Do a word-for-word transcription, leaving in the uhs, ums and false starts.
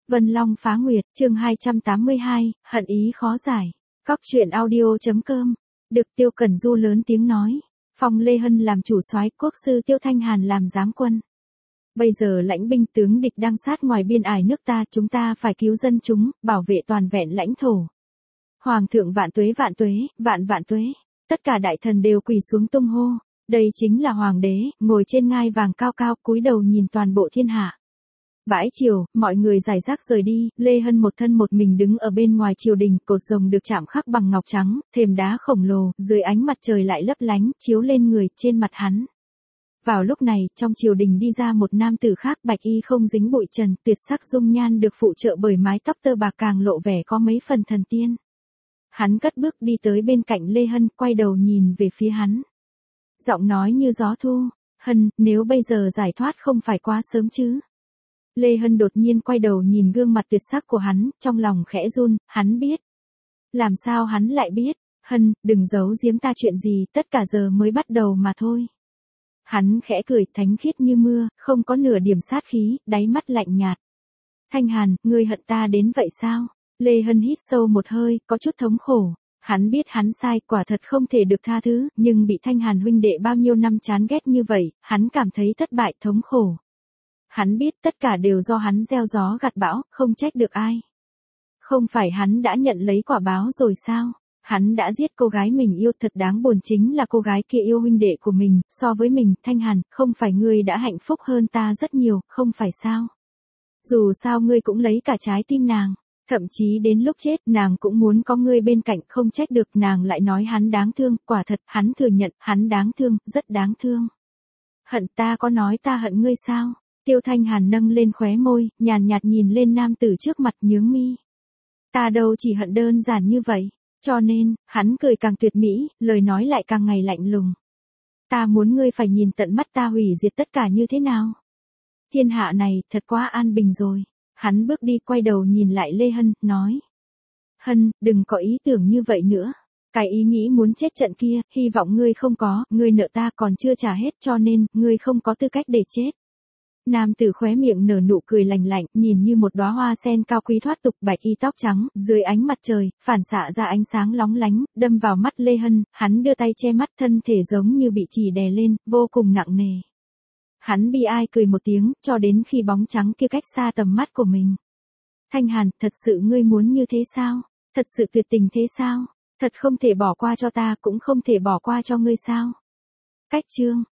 Vân Long phá nguyệt, chương hai trăm tám mươi hai, hận ý khó giải. Cóc truyện audio.com. Được Tiêu Cẩn Du lớn tiếng nói. Phong Lê Hân làm chủ soái, quốc sư Tiêu Thanh Hàn làm giám quân. Bây giờ lãnh binh tướng địch đang sát ngoài biên ải nước ta, chúng ta phải cứu dân chúng, bảo vệ toàn vẹn lãnh thổ. Hoàng thượng vạn tuế vạn tuế, vạn vạn tuế. Tất cả đại thần đều quỳ xuống tung hô. Đây chính là hoàng đế, ngồi trên ngai vàng cao cao, cúi đầu nhìn toàn bộ thiên hạ. Bãi chiều, mọi người giải rác rời đi, Lê Hân một thân một mình đứng ở bên ngoài triều đình, cột rồng được chạm khắc bằng ngọc trắng, thềm đá khổng lồ, dưới ánh mặt trời lại lấp lánh, chiếu lên người, trên mặt hắn. Vào lúc này, trong triều đình đi ra một nam tử khác, bạch y không dính bụi trần, tuyệt sắc dung nhan được phụ trợ bởi mái tóc tơ bạc càng lộ vẻ có mấy phần thần tiên. Hắn cất bước đi tới bên cạnh Lê Hân, quay đầu nhìn về phía hắn. Giọng nói như gió thu, Hân, nếu bây giờ giải thoát không phải quá sớm chứ? Lê Hân đột nhiên quay đầu nhìn gương mặt tuyệt sắc của hắn, trong lòng khẽ run, hắn biết. Làm sao hắn lại biết? Hân, đừng giấu giếm ta chuyện gì, tất cả giờ mới bắt đầu mà thôi. Hắn khẽ cười, thánh khiết như mưa, không có nửa điểm sát khí, đáy mắt lạnh nhạt. Thanh Hàn, ngươi hận ta đến vậy sao? Lê Hân hít sâu một hơi, có chút thống khổ. Hắn biết hắn sai, quả thật không thể được tha thứ, nhưng bị Thanh Hàn huynh đệ bao nhiêu năm chán ghét như vậy, hắn cảm thấy thất bại, thống khổ. Hắn biết tất cả đều do hắn gieo gió gặt bão, không trách được ai. Không phải hắn đã nhận lấy quả báo rồi sao? Hắn đã giết cô gái mình yêu, thật đáng buồn, chính là cô gái kia yêu huynh đệ của mình, so với mình, Thanh Hàn, không phải ngươi đã hạnh phúc hơn ta rất nhiều, không phải sao? Dù sao ngươi cũng lấy cả trái tim nàng. Thậm chí đến lúc chết, nàng cũng muốn có ngươi bên cạnh, không trách được, nàng lại nói hắn đáng thương, quả thật, hắn thừa nhận, hắn đáng thương, rất đáng thương. Hận ta, có nói ta hận ngươi sao? Tiêu Thanh Hàn nâng lên khóe môi, nhàn nhạt nhìn lên nam tử trước mặt, nhướng mi. Ta đâu chỉ hận đơn giản như vậy, cho nên, hắn cười càng tuyệt mỹ, lời nói lại càng ngày lạnh lùng. Ta muốn ngươi phải nhìn tận mắt ta hủy diệt tất cả như thế nào. Thiên hạ này, thật quá an bình rồi. Hắn bước đi, quay đầu nhìn lại Lê Hân, nói. Hân, đừng có ý tưởng như vậy nữa. Cái ý nghĩ muốn chết trận kia, hy vọng ngươi không có, ngươi nợ ta còn chưa trả hết, cho nên, ngươi không có tư cách để chết. Nam tử khóe miệng nở nụ cười lành lạnh, nhìn như một đóa hoa sen cao quý thoát tục, bạch y tóc trắng, dưới ánh mặt trời, phản xạ ra ánh sáng lóng lánh, đâm vào mắt Lê Hân, hắn đưa tay che mắt, thân thể giống như bị chì đè lên, vô cùng nặng nề. Hắn bi ai cười một tiếng, cho đến khi bóng trắng kia cách xa tầm mắt của mình. Thanh Hàn, thật sự ngươi muốn như thế sao? Thật sự tuyệt tình thế sao? Thật không thể bỏ qua cho ta, cũng không thể bỏ qua cho ngươi sao? Cách chương.